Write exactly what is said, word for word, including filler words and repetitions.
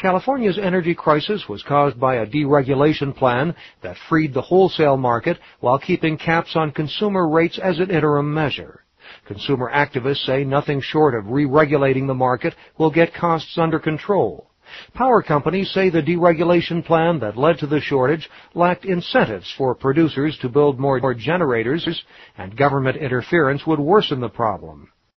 California's energy crisis was caused by a deregulation plan that freed the wholesale market while keeping caps on consumer rates as an interim measure. Consumer activists say nothing short of re-regulating the market will get costs under control. Power companies say the deregulation plan that led to the shortage lacked incentives for producers to build more generators, and government interference would worsen the problem.